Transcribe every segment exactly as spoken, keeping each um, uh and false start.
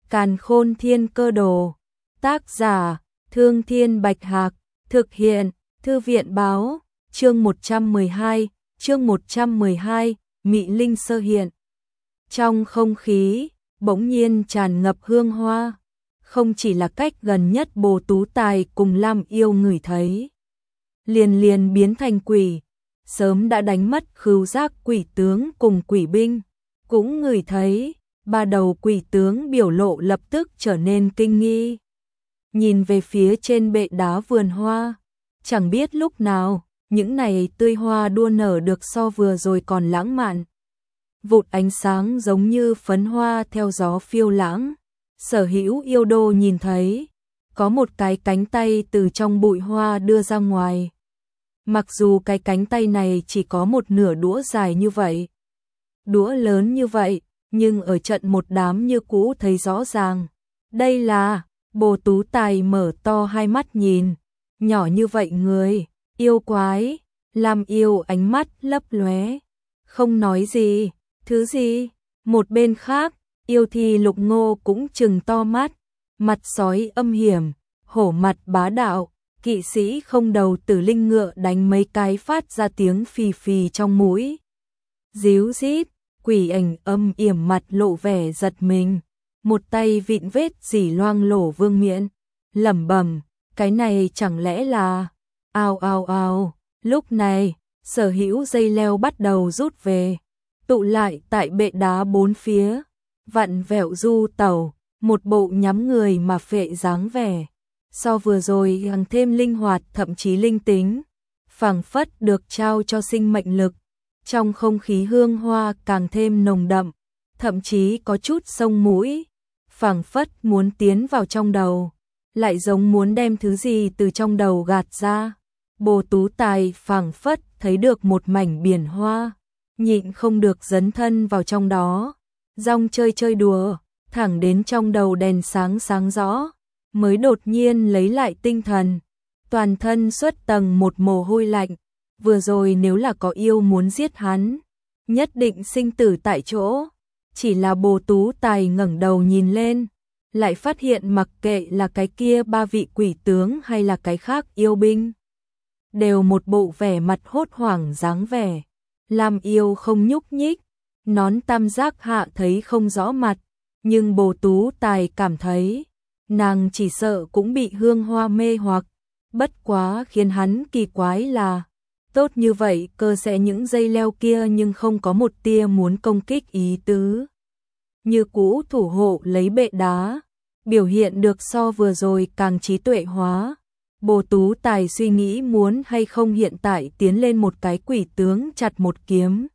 Càn Khôn Thiên Cơ Đồ. Tác giả: Thương Thiên Bạch Hạc. Thực hiện: Thư viện báo. Chương một trăm mười hai, chương một trăm mười hai, Mị Linh sơ hiện. Trong không khí bỗng nhiên tràn ngập hương hoa, không chỉ là cách gần nhất Bồ Tú Tài cùng Lam Yêu ngửi thấy, liền liền biến thành quỷ, sớm đã đánh mất khứu giác quỷ tướng cùng quỷ binh, cũng ngửi thấy. Ba đầu quỷ tướng biểu lộ lập tức trở nên kinh nghi, nhìn về phía trên bệ đá vườn hoa, chẳng biết lúc nào những này tươi hoa đua nở được so vừa rồi còn lãng mạn. Vụt ánh sáng giống như phấn hoa theo gió phiêu lãng. Sở Hữu yêu đô nhìn thấy, có một cái cánh tay từ trong bụi hoa đưa ra ngoài. Mặc dù cái cánh tay này chỉ có một nửa đũa dài như vậy, đũa lớn như vậy, nhưng ở trận một đám như cũ thấy rõ ràng. Đây là, Bồ Tú Tài mở to hai mắt nhìn, nhỏ như vậy người, yêu quái. Lam Yêu ánh mắt lấp lóe, không nói gì. Thứ gì? Một bên khác, Yêu Thi Lục Ngô cũng trừng to mắt, mặt sói âm hiểm, hổ mặt bá đạo, kỵ sĩ không đầu tử linh ngựa đánh mấy cái phát ra tiếng phì phì trong mũi. Díu dít, quỷ ảnh âm yểm mặt lộ vẻ giật mình, một tay vịn vết dỉ loang lổ vương miện, lẩm bẩm, cái này chẳng lẽ là... Ao ao ao, lúc này, Sở Hữu dây leo bắt đầu rút về, tụ lại tại bệ đá bốn phía, vặn vẹo du tẩu, một bộ nhắm người mà phệ dáng vẻ. So vừa rồi càng thêm linh hoạt, thậm chí linh tính, phảng phất được trao cho sinh mệnh lực. Trong không khí hương hoa càng thêm nồng đậm, thậm chí có chút sông mũi, phảng phất muốn tiến vào trong đầu, lại giống muốn đem thứ gì từ trong đầu gạt ra. Bồ Tú Tài phảng phất thấy được một mảnh biển hoa, nhịn không được dấn thân vào trong đó, rong chơi chơi đùa, thẳng đến trong đầu đèn sáng sáng rõ, mới đột nhiên lấy lại tinh thần, toàn thân xuất tầng một mồ hôi lạnh. Vừa rồi nếu là có yêu muốn giết hắn, nhất định sinh tử tại chỗ. Chỉ là Bồ Tú Tài ngẩng đầu nhìn lên, lại phát hiện mặc kệ là cái kia ba vị quỷ tướng hay là cái khác yêu binh, đều một bộ vẻ mặt hốt hoảng dáng vẻ. Lam Yêu không nhúc nhích, nón tam giác hạ thấy không rõ mặt, nhưng Bồ Tú Tài cảm thấy, nàng chỉ sợ cũng bị hương hoa mê hoặc. Bất quá khiến hắn kỳ quái là, tốt như vậy cơ sẽ những dây leo kia nhưng không có một tia muốn công kích ý tứ. Như cũ thủ hộ lấy bệ đá, biểu hiện được so vừa rồi càng trí tuệ hóa. Bồ Tú Tài suy nghĩ muốn hay không hiện tại tiến lên một cái quỷ tướng chặt một kiếm.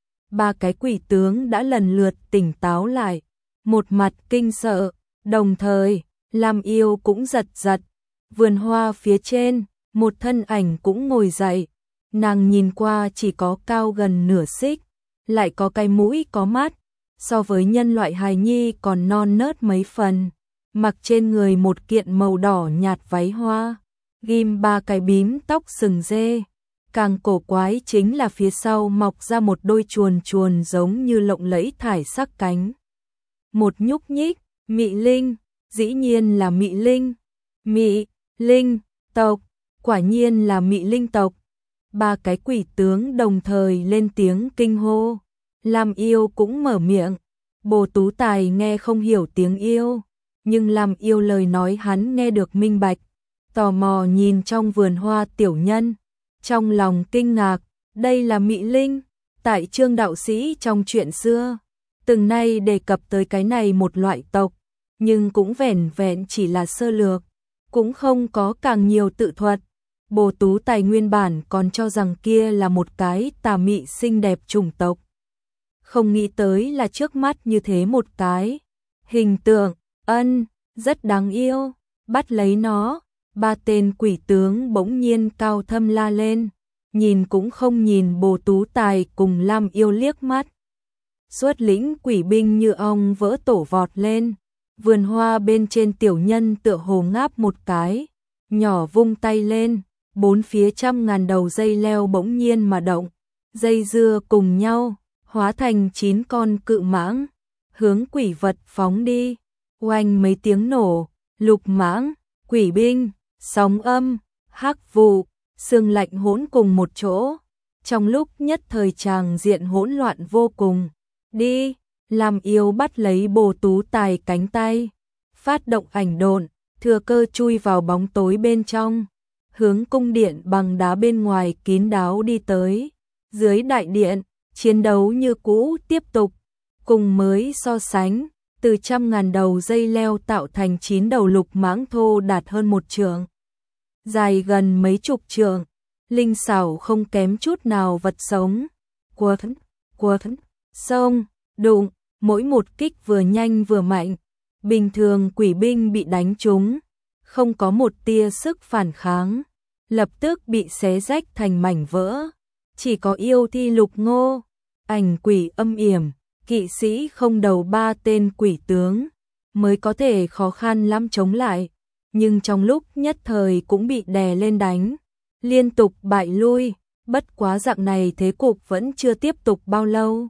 Ba cái quỷ tướng đã lần lượt tỉnh táo lại, một mặt kinh sợ, đồng thời, Lam Yêu cũng giật giật. Vườn hoa phía trên, một thân ảnh cũng ngồi dậy. Nàng nhìn qua chỉ có cao gần nửa xích, lại có cái mũi có mắt, so với nhân loại hài nhi còn non nớt mấy phần, mặc trên người một kiện màu đỏ nhạt váy hoa, ghim ba cái bím tóc sừng dê. Càng cổ quái chính là phía sau mọc ra một đôi chuồn chuồn giống như lộng lẫy thải sắc cánh. Một nhúc nhích, Mị Linh, dĩ nhiên là Mị Linh. Mị Linh tộc, quả nhiên là Mị Linh tộc. Ba cái quỷ tướng đồng thời lên tiếng kinh hô. Lam Yêu cũng mở miệng. Bồ Tú Tài nghe không hiểu tiếng yêu, nhưng Lam Yêu lời nói hắn nghe được minh bạch. Tò mò nhìn trong vườn hoa tiểu nhân, trong lòng kinh ngạc, đây là Mị Linh. Tại Trương đạo sĩ trong chuyện xưa, từng nay đề cập tới cái này một loại tộc, nhưng cũng vẻn vẹn chỉ là sơ lược, cũng không có càng nhiều tự thuật. Bồ Tú Tài nguyên bản còn cho rằng kia là một cái tà mị xinh đẹp chủng tộc, không nghĩ tới là trước mắt như thế một cái. Hình tượng, ân, rất đáng yêu, bắt lấy nó. Ba tên quỷ tướng bỗng nhiên cao thâm la lên, nhìn cũng không nhìn Bồ Tú Tài cùng Lam Yêu liếc mắt. Xuất lĩnh quỷ binh như ong vỡ tổ vọt lên, vườn hoa bên trên tiểu nhân tựa hồ ngáp một cái, nhỏ vung tay lên, bốn phía trăm ngàn đầu dây leo bỗng nhiên mà động, dây dưa cùng nhau, hóa thành chín con cự mãng, hướng quỷ vật phóng đi. Oanh mấy tiếng nổ, lục mãng, quỷ binh, sóng âm, hắc vụ, sương lạnh hỗn cùng một chỗ. Trong lúc nhất thời tràng diện hỗn loạn vô cùng. Đi, Lam Yêu bắt lấy Bồ Tú Tài cánh tay, phát động ảnh độn, thừa cơ chui vào bóng tối bên trong, hướng cung điện bằng đá bên ngoài kín đáo đi tới. Dưới đại điện, chiến đấu như cũ tiếp tục, cùng mới so sánh, từ trăm ngàn đầu dây leo tạo thành chín đầu lục mãng thô đạt hơn một trượng, dài gần mấy chục trượng, linh xảo không kém chút nào vật sống. Quật, quật, xông, đụng, mỗi một kích vừa nhanh vừa mạnh, bình thường quỷ binh bị đánh trúng, không có một tia sức phản kháng, lập tức bị xé rách thành mảnh vỡ. Chỉ có yêu thi Lục Ngô, ảnh quỷ âm yểm, kỵ sĩ không đầu ba tên quỷ tướng mới có thể khó khăn lắm chống lại, nhưng trong lúc nhất thời cũng bị đè lên đánh, liên tục bại lui. Bất quá dạng này thế cục vẫn chưa tiếp tục bao lâu.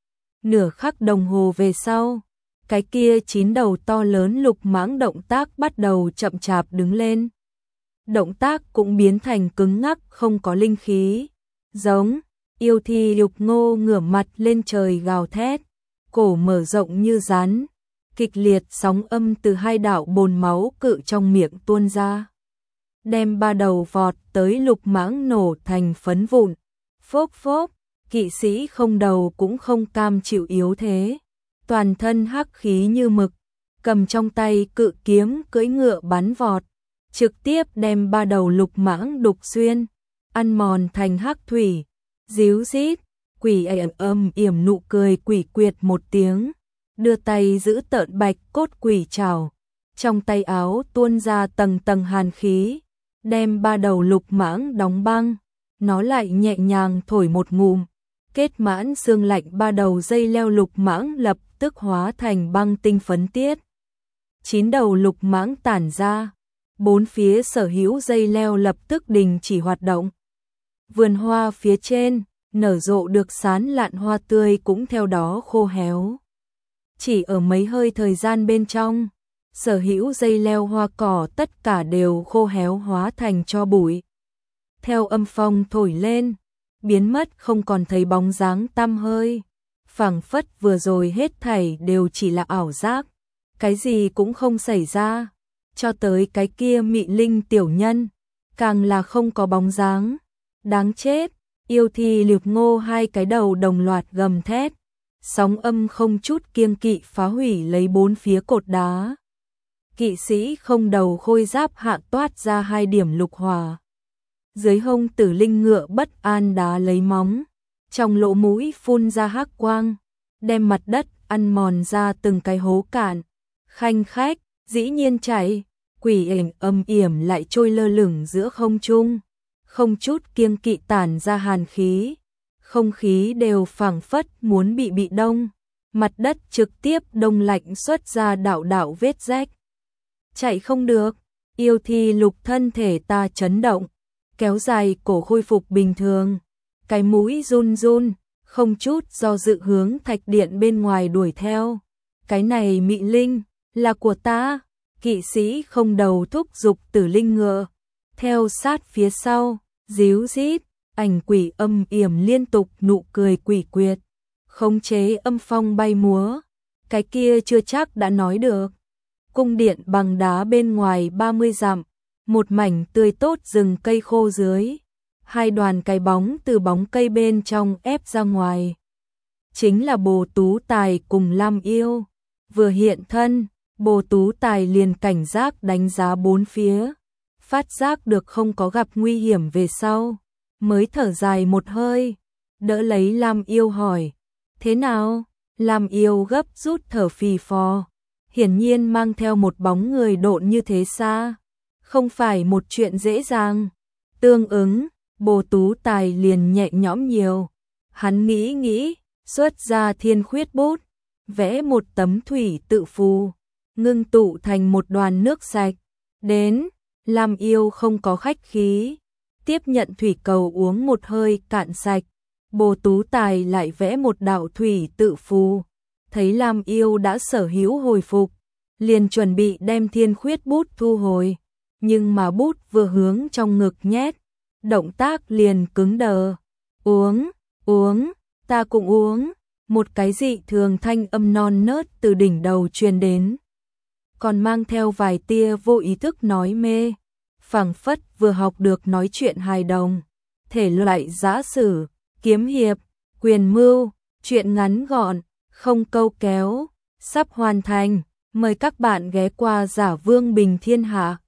Nửa khắc đồng hồ về sau, cái kia chín đầu to lớn lục mãng động tác bắt đầu chậm chạp đứng lên. Động tác cũng biến thành cứng ngắc không có linh khí. Giống, yêu thi Lục Ngô ngửa mặt lên trời gào thét, cổ mở rộng như rắn, kịch liệt sóng âm từ hai đạo bồn máu cự trong miệng tuôn ra, đem ba đầu vọt tới lục mãng nổ thành phấn vụn. Phốc phốc, kỵ sĩ không đầu cũng không cam chịu yếu thế, toàn thân hắc khí như mực, cầm trong tay cự kiếm cưỡi ngựa bắn vọt, trực tiếp đem ba đầu lục mãng đục xuyên, ăn mòn thành hắc thủy. Díu rít, quỷ ầm âm yểm nụ cười quỷ quyệt một tiếng, đưa tay giữ tợn bạch cốt quỷ trảo, trong tay áo tuôn ra tầng tầng hàn khí, đem ba đầu lục mãng đóng băng. Nó lại nhẹ nhàng thổi một ngụm, kết mãn xương lạnh ba đầu dây leo lục mãng lập tức hóa thành băng tinh phấn tiết. Chín đầu lục mãng tản ra, bốn phía sở hữu dây leo lập tức đình chỉ hoạt động. Vườn hoa phía trên, nở rộ được sán lạn hoa tươi cũng theo đó khô héo. Chỉ ở mấy hơi thời gian bên trong, sở hữu dây leo hoa cỏ tất cả đều khô héo hóa thành tro bụi. Theo âm phong thổi lên, biến mất không còn thấy bóng dáng tăm hơi, phảng phất vừa rồi hết thảy đều chỉ là ảo giác, cái gì cũng không xảy ra, cho tới cái kia mị linh tiểu nhân, càng là không có bóng dáng. Đáng chết, yêu thi Lục Ngô hai cái đầu đồng loạt gầm thét, sóng âm không chút kiêng kỵ phá hủy lấy bốn phía cột đá. Kỵ sĩ không đầu khôi giáp hạ toát ra hai điểm lục hỏa. Dưới hông tử linh ngựa bất an đá lấy móng, trong lỗ mũi phun ra hắc quang, đem mặt đất ăn mòn ra từng cái hố cạn. Khanh khách, dĩ nhiên chạy, quỷ ảnh âm yểm lại trôi lơ lửng giữa không trung, không chút kiêng kỵ tản ra hàn khí, không khí đều phảng phất muốn bị bị đông, mặt đất trực tiếp đông lạnh xuất ra đạo đạo vết rách. Chạy không được, yêu thi Lục thân thể ta chấn động, kéo dài cổ khôi phục bình thường, cái mũi run run, không chút do dự hướng thạch điện bên ngoài đuổi theo. Cái này mị linh, là của ta. Kỵ sĩ không đầu thúc giục tử linh ngựa, theo sát phía sau, díu rít, ảnh quỷ âm yểm liên tục nụ cười quỷ quyệt, khống chế âm phong bay múa, cái kia chưa chắc đã nói được. Cung điện bằng đá bên ngoài ba mươi dặm, một mảnh tươi tốt rừng cây khô dưới, hai đoàn cái bóng từ bóng cây bên trong ép ra ngoài. Chính là Bồ Tú Tài cùng Lam Yêu, vừa hiện thân, Bồ Tú Tài liền cảnh giác đánh giá bốn phía, phát giác được không có gặp nguy hiểm về sau, mới thở dài một hơi, đỡ lấy Lam Yêu hỏi, thế nào? Lam Yêu gấp rút thở phì phò, hiển nhiên mang theo một bóng người độn như thế xa, không phải một chuyện dễ dàng. Tương ứng, Bồ Tú Tài liền nhẹ nhõm nhiều, hắn nghĩ nghĩ, xuất ra thiên khuyết bút, vẽ một tấm thủy tự phù, ngưng tụ thành một đoàn nước sạch, đến. Lam Yêu không có khách khí, tiếp nhận thủy cầu uống một hơi cạn sạch. Bồ Tú Tài lại vẽ một đạo thủy tự phù, thấy Lam Yêu đã sở hữu hồi phục, liền chuẩn bị đem thiên khuyết bút thu hồi, nhưng mà bút vừa hướng trong ngực nhét, động tác liền cứng đờ. Uống, uống, ta cũng uống, một cái dị thường thanh âm non nớt từ đỉnh đầu truyền đến, còn mang theo vài tia vô ý thức nói mê, phảng phất vừa học được nói chuyện hài đồng. Thể loại giã sử, kiếm hiệp, quyền mưu, chuyện ngắn gọn, không câu kéo, sắp hoàn thành, mời các bạn ghé qua Giả Vương Bình Thiên Hạ.